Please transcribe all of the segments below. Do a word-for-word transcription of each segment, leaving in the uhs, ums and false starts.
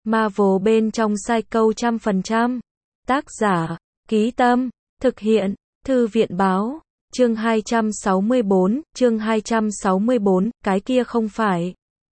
Marvel bên trong Psycho trăm phần trăm. Tác giả, Ký Tâm, thực hiện, Thư viện Báo, chương hai trăm sáu mươi bốn, chương hai trăm sáu mươi bốn, cái kia không phải.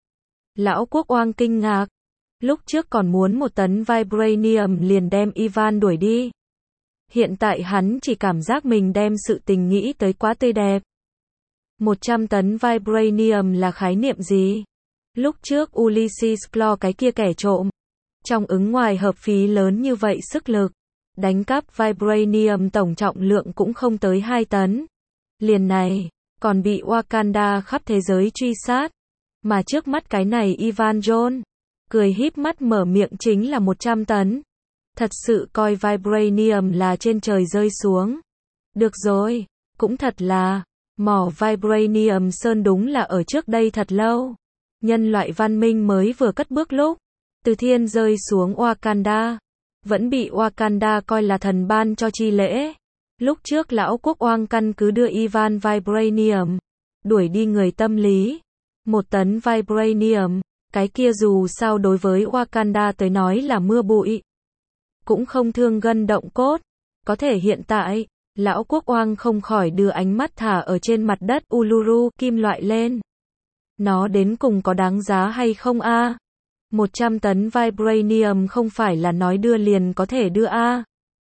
Lão Quốc Oang kinh ngạc, lúc trước còn muốn một tấn Vibranium liền đem Ivan đuổi đi. Hiện tại hắn chỉ cảm giác mình đem sự tình nghĩ tới quá tươi đẹp. một trăm tấn Vibranium là khái niệm gì? Lúc trước Ulysses Claw cái kia kẻ trộm, trong ứng ngoài hợp phí lớn như vậy sức lực, đánh cắp Vibranium tổng trọng lượng cũng không tới hai tấn. Liền này, còn bị Wakanda khắp thế giới truy sát. Mà trước mắt cái này Ivan Jones, cười híp mắt mở miệng chính là một trăm tấn. Thật sự coi Vibranium là trên trời rơi xuống. Được rồi, cũng thật là, mỏ Vibranium Sơn đúng là ở trước đây thật lâu. Nhân loại văn minh mới vừa cất bước lúc, từ thiên rơi xuống Wakanda, vẫn bị Wakanda coi là thần ban cho chi lễ. Lúc trước lão Quốc Oang căn cứ đưa Ivan Vibranium, đuổi đi người tâm lý. Một tấn Vibranium, cái kia dù sao đối với Wakanda tới nói là mưa bụi. Cũng không thương gân động cốt. Có thể hiện tại, lão Quốc Oang không khỏi đưa ánh mắt thả ở trên mặt đất Uluru kim loại lên. Nó đến cùng có đáng giá hay không a? một trăm tấn Vibranium không phải là nói đưa liền có thể đưa a.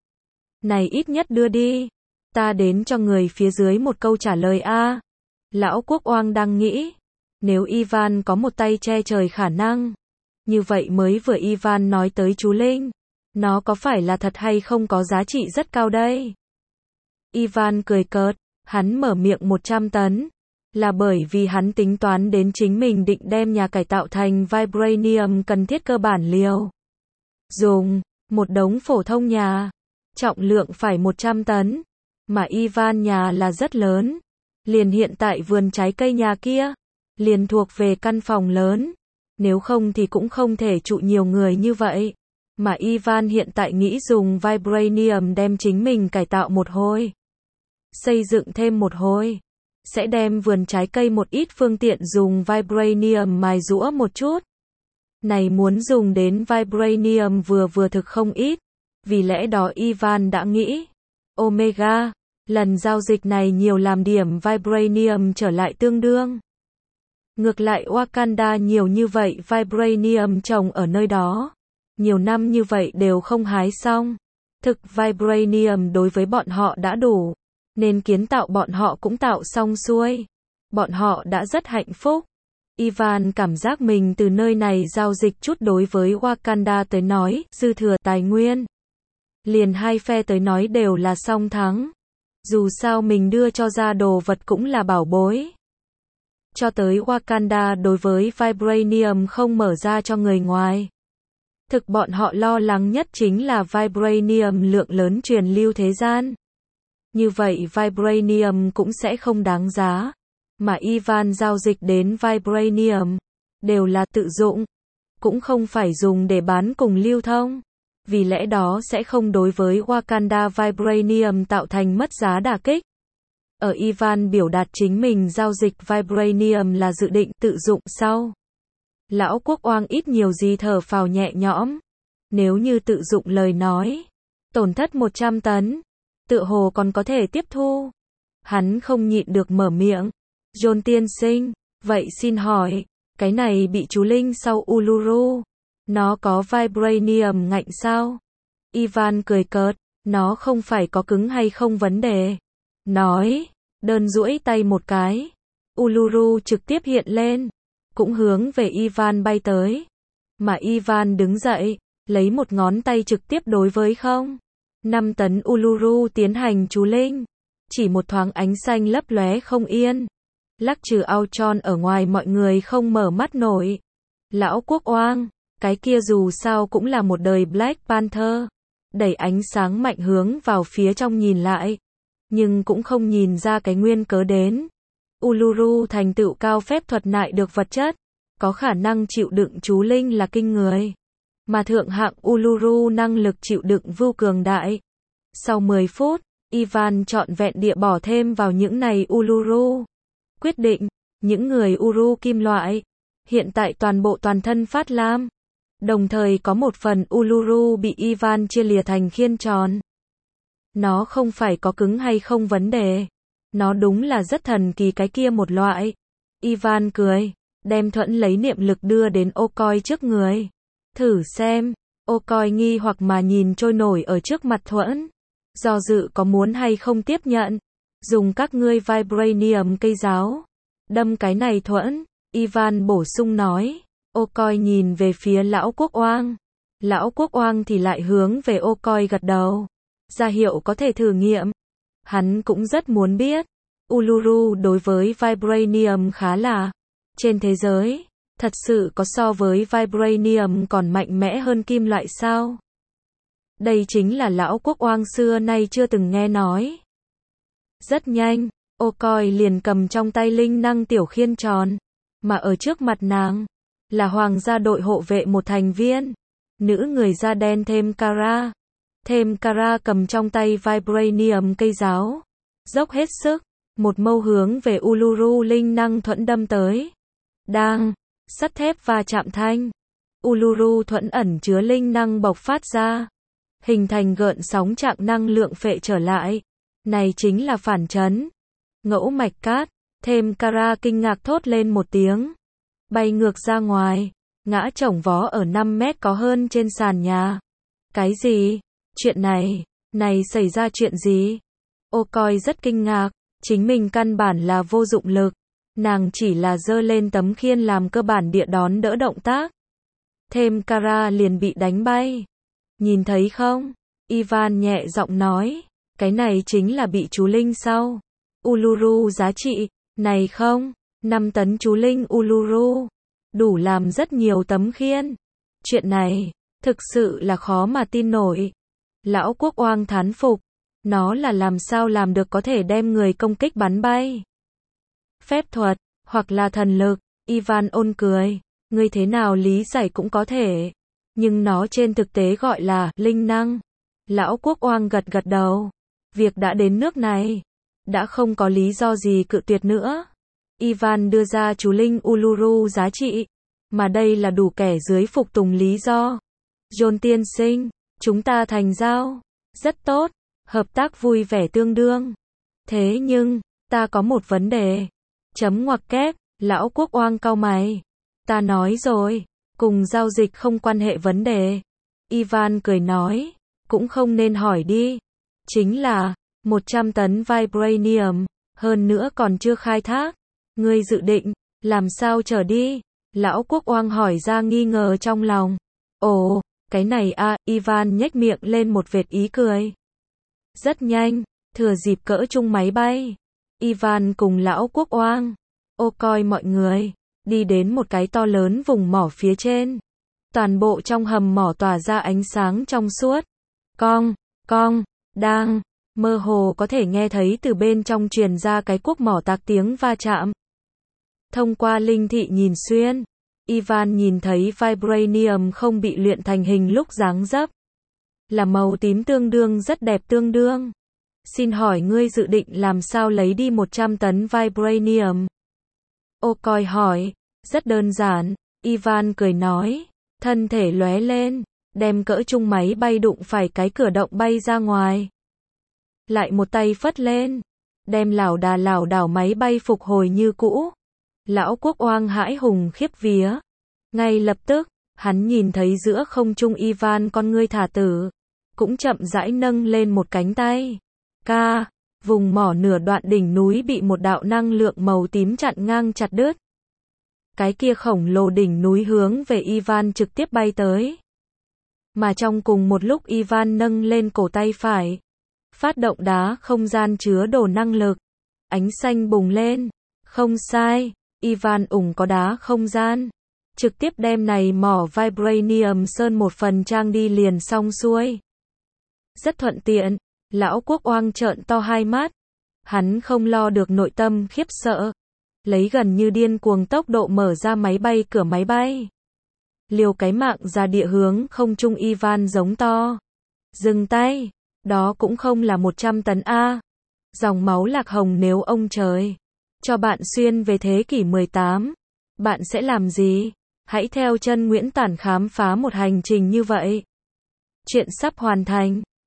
Này ít nhất đưa đi. Ta đến cho người phía dưới một câu trả lời a. Lão Quốc Oang đang nghĩ. Nếu Ivan có một tay che trời khả năng. Như vậy mới vừa Ivan nói tới chú Linh. Nó có phải là thật hay không có giá trị rất cao đây? Ivan cười cợt. Hắn mở miệng một trăm tấn. Là bởi vì hắn tính toán đến chính mình định đem nhà cải tạo thành Vibranium cần thiết cơ bản liều. Dùng, một đống phổ thông nhà. Trọng lượng phải một trăm tấn. Mà Ivan nhà là rất lớn. Liền hiện tại vườn trái cây nhà kia. Liền thuộc về căn phòng lớn. Nếu không thì cũng không thể trụ nhiều người như vậy. Mà Ivan hiện tại nghĩ dùng Vibranium đem chính mình cải tạo một hồi. Xây dựng thêm một hồi. Sẽ đem vườn trái cây một ít phương tiện dùng Vibranium mài giũa một chút. Này muốn dùng đến Vibranium vừa vừa thực không ít. Vì lẽ đó Ivan đã nghĩ. Omega, lần giao dịch này nhiều làm điểm Vibranium trở lại tương đương. Ngược lại Wakanda nhiều như vậy Vibranium trồng ở nơi đó. Nhiều năm như vậy đều không hái xong. Thực Vibranium đối với bọn họ đã đủ. Nên kiến tạo bọn họ cũng tạo xong xuôi. Bọn họ đã rất hạnh phúc. Ivan cảm giác mình từ nơi này giao dịch chút đối với Wakanda tới nói, dư thừa tài nguyên. Liền hai phe tới nói đều là song thắng. Dù sao mình đưa cho ra đồ vật cũng là bảo bối. Cho tới Wakanda đối với Vibranium không mở ra cho người ngoài. Thực bọn họ lo lắng nhất chính là Vibranium lượng lớn truyền lưu thế gian. Như vậy Vibranium cũng sẽ không đáng giá. Mà Ivan giao dịch đến Vibranium đều là tự dụng. Cũng không phải dùng để bán cùng lưu thông. Vì lẽ đó sẽ không đối với Wakanda Vibranium tạo thành mất giá đả kích. Ở Ivan biểu đạt chính mình giao dịch Vibranium là dự định tự dụng sau. Lão Quốc Oang ít nhiều gì thở phào nhẹ nhõm. Nếu như tự dụng lời nói. Tổn thất một trăm tấn. Tự hồ còn có thể tiếp thu. Hắn không nhịn được mở miệng. John tiên sinh, vậy xin hỏi, cái này bị chú Linh sau Uluru. Nó có Vibranium ngạnh sao? Ivan cười cợt. Nó không phải có cứng hay không vấn đề. Nói, đơn duỗi tay một cái. Uluru trực tiếp hiện lên. Cũng hướng về Ivan bay tới. Mà Ivan đứng dậy, lấy một ngón tay trực tiếp đối với không. năm tấn Uluru tiến hành chú Linh. Chỉ một thoáng ánh xanh lấp lóe không yên. Lắc trừ Ultron ở ngoài mọi người không mở mắt nổi. Lão Quốc Oang, cái kia dù sao cũng là một đời Black Panther. Đẩy ánh sáng mạnh hướng vào phía trong nhìn lại. Nhưng cũng không nhìn ra cái nguyên cớ đến. Uluru thành tựu cao phép thuật nại được vật chất. Có khả năng chịu đựng chú Linh là kinh người. Mà thượng hạng Uluru năng lực chịu đựng vô cường đại. Sau mười phút, Ivan trọn vẹn địa bỏ thêm vào những này Uluru. Quyết định, những người Uru kim loại, hiện tại toàn bộ toàn thân phát lam. Đồng thời có một phần Uluru bị Ivan chia lìa thành khiên tròn. Nó không phải có cứng hay không vấn đề. Nó đúng là rất thần kỳ cái kia một loại. Ivan cười, đem thuẫn lấy niệm lực đưa đến ô coi trước người. Thử xem, ô coi nghi hoặc mà nhìn trôi nổi ở trước mặt thuẫn. Do dự có muốn hay không tiếp nhận. Dùng các ngươi vibranium cây giáo. Đâm cái này thuẫn, Ivan bổ sung nói. Ô coi nhìn về phía lão quốc oang. Lão quốc oang thì lại hướng về ô coi gật đầu. Ra hiệu có thể thử nghiệm. Hắn cũng rất muốn biết. Uluru đối với vibranium khá là. Trên thế giới, thật sự có so với vibranium còn mạnh mẽ hơn kim loại sao? Đây chính là lão quốc oang xưa nay chưa từng nghe nói. Rất nhanh, ô coi liền cầm trong tay linh năng tiểu khiên tròn. Mà ở trước mặt nàng, là hoàng gia đội hộ vệ một thành viên. Nữ người da đen thêm Kara. Thêm Kara cầm trong tay vibranium cây giáo. Dốc hết sức, một mâu hướng về Uluru linh năng thuẫn đâm tới. Đang, sắt thép va chạm thanh. Uluru thuẫn ẩn chứa linh năng bộc phát ra. Hình thành gợn sóng trạng năng lượng phệ trở lại. Này chính là phản chấn. Ngẫu mạch cát, thêm Kara kinh ngạc thốt lên một tiếng. Bay ngược ra ngoài, ngã chổng vó ở năm mét có hơn trên sàn nhà. Cái gì? Chuyện này, này xảy ra chuyện gì? Ô coi rất kinh ngạc, chính mình căn bản là vô dụng lực. Nàng chỉ là giơ lên tấm khiên làm cơ bản địa đón đỡ động tác. Thêm Kara liền bị đánh bay. Nhìn thấy không? Ivan nhẹ giọng nói. Cái này chính là bị chú linh sau. Uluru giá trị, này không? năm tấn chú linh Uluru. Đủ làm rất nhiều tấm khiên. Chuyện này, thực sự là khó mà tin nổi. Lão quốc oang thán phục. Nó là làm sao làm được có thể đem người công kích bắn bay. Phép thuật, hoặc là thần lực. Ivan ôn cười. Ngươi thế nào lý giải cũng có thể. Nhưng nó trên thực tế gọi là linh năng. Lão quốc oang gật gật đầu. Việc đã đến nước này. Đã không có lý do gì cự tuyệt nữa. Ivan đưa ra chú linh Uluru giá trị. Mà đây là đủ kẻ dưới phục tùng lý do. John tiên sinh, chúng ta thành giao. Rất tốt. Hợp tác vui vẻ tương đương. Thế nhưng, ta có một vấn đề. Chấm ngoặc kép, lão quốc oang cau mày. Ta nói rồi, cùng giao dịch không quan hệ vấn đề. Ivan cười nói, cũng không nên hỏi đi. Chính là, một trăm tấn vibranium, hơn nữa còn chưa khai thác. Ngươi dự định, làm sao trở đi? Lão quốc oang hỏi ra nghi ngờ trong lòng. Ồ, cái này à, Ivan nhếch miệng lên một vệt ý cười. Rất nhanh, thừa dịp cỡ chung máy bay. Ivan cùng lão quốc oang, ô coi mọi người, đi đến một cái to lớn vùng mỏ phía trên. Toàn bộ trong hầm mỏ tỏa ra ánh sáng trong suốt. Cong, cong, đang, mơ hồ có thể nghe thấy từ bên trong truyền ra cái cuốc mỏ tạc tiếng va chạm. Thông qua linh thị nhìn xuyên, Ivan nhìn thấy vibranium không bị luyện thành hình lúc dáng dấp. Là màu tím tương đương rất đẹp tương đương. Xin hỏi ngươi dự định làm sao lấy đi một trăm tấn vibranium? Ô coi hỏi, rất đơn giản, Ivan cười nói, thân thể lóe lên, đem cỡ chung máy bay đụng phải cái cửa động bay ra ngoài. Lại một tay phất lên, đem lảo đà lảo đảo máy bay phục hồi như cũ. Lão quốc oang hãi hùng khiếp vía. Ngay lập tức, hắn nhìn thấy giữa không trung Ivan con ngươi thả tử, cũng chậm rãi nâng lên một cánh tay. Ca, vùng mỏ nửa đoạn đỉnh núi bị một đạo năng lượng màu tím chặn ngang chặt đứt. Cái kia khổng lồ đỉnh núi hướng về Ivan trực tiếp bay tới. Mà trong cùng một lúc Ivan nâng lên cổ tay phải, phát động đá không gian chứa đồ năng lực. Ánh xanh bùng lên. Không sai, Ivan ủng có đá không gian. Trực tiếp đem này mỏ vibranium sơn một phần trang đi liền xong xuôi. Rất thuận tiện, lão quốc oang trợn to hai mắt. Hắn không lo được nội tâm khiếp sợ. Lấy gần như điên cuồng tốc độ mở ra máy bay cửa máy bay. Liều cái mạng ra địa hướng không trung Ivan giống to. Dừng tay, đó cũng không là một trăm tấn A. Dòng máu lạc hồng nếu ông trời cho bạn xuyên về thế kỷ mười tám, bạn sẽ làm gì? Hãy theo chân Nguyễn Tản khám phá một hành trình như vậy. Chuyện sắp hoàn thành.